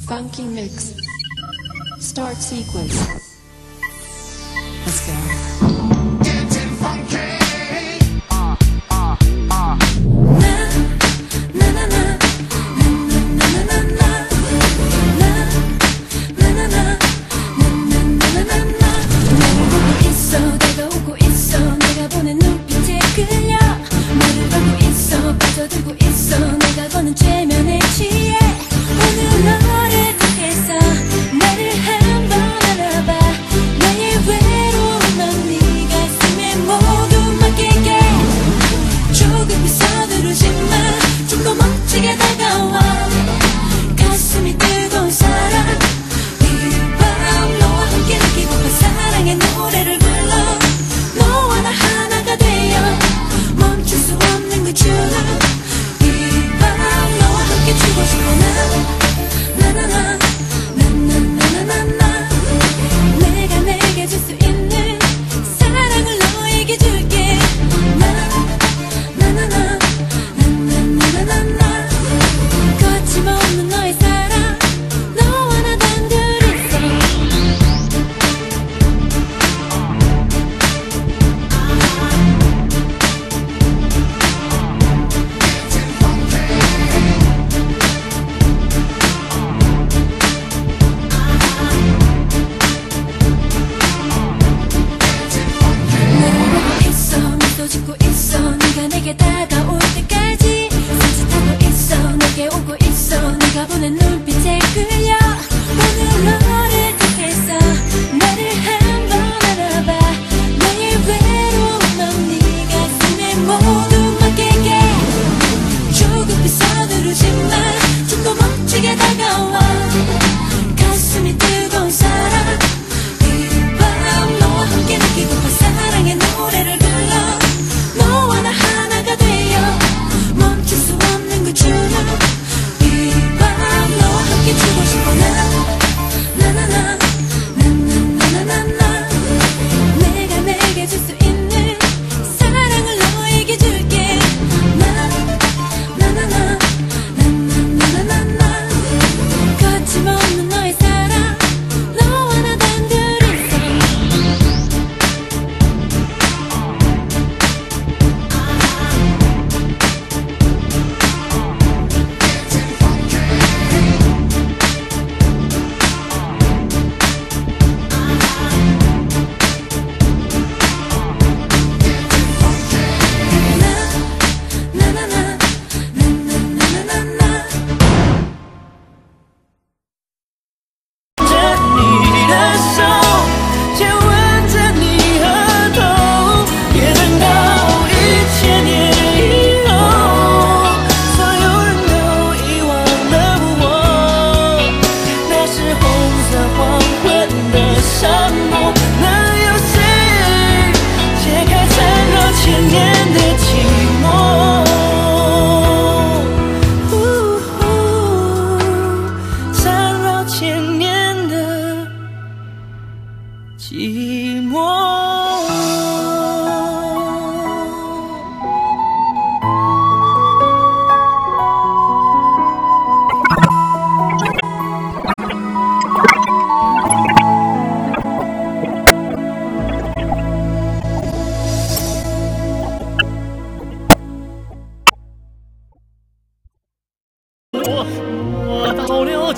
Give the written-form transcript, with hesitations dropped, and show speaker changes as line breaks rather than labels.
Funky mix. Start sequence. Let's go.
Getting funky.
들고 있어 내가 거는 최면에 취해 오늘 너를 통해서 나를 한번 알아봐 나의 외로운 넌 네 가슴에 모두 맡기게 조금 서두르지만 좀 더 멋지게 다가와 가슴이 뜨거운 사랑 이 밤 너와 함께 느끼고픈 사랑의 노래를 불러 너와 나 하나가 되어 멈출 수 없는 그 춤 주고 싶어 나나나나나나나나나 내가 내게 줄 수 있는 사랑을 너에게 줄게 나나나나나나나나나 거침없는 너의 사랑 너와 나 단둘이서 짓고 있어 네가 내게 다가올 때까지 산짓하고 있어 내게 오고 있어 네가 보낸 눈빛에 끌려 오늘 너를 통해서 나를 한번 알아봐 나의 외로운 넌 네 가슴에 모두 맡기게 조금 서두르지만 좀 더 멋지게 다가와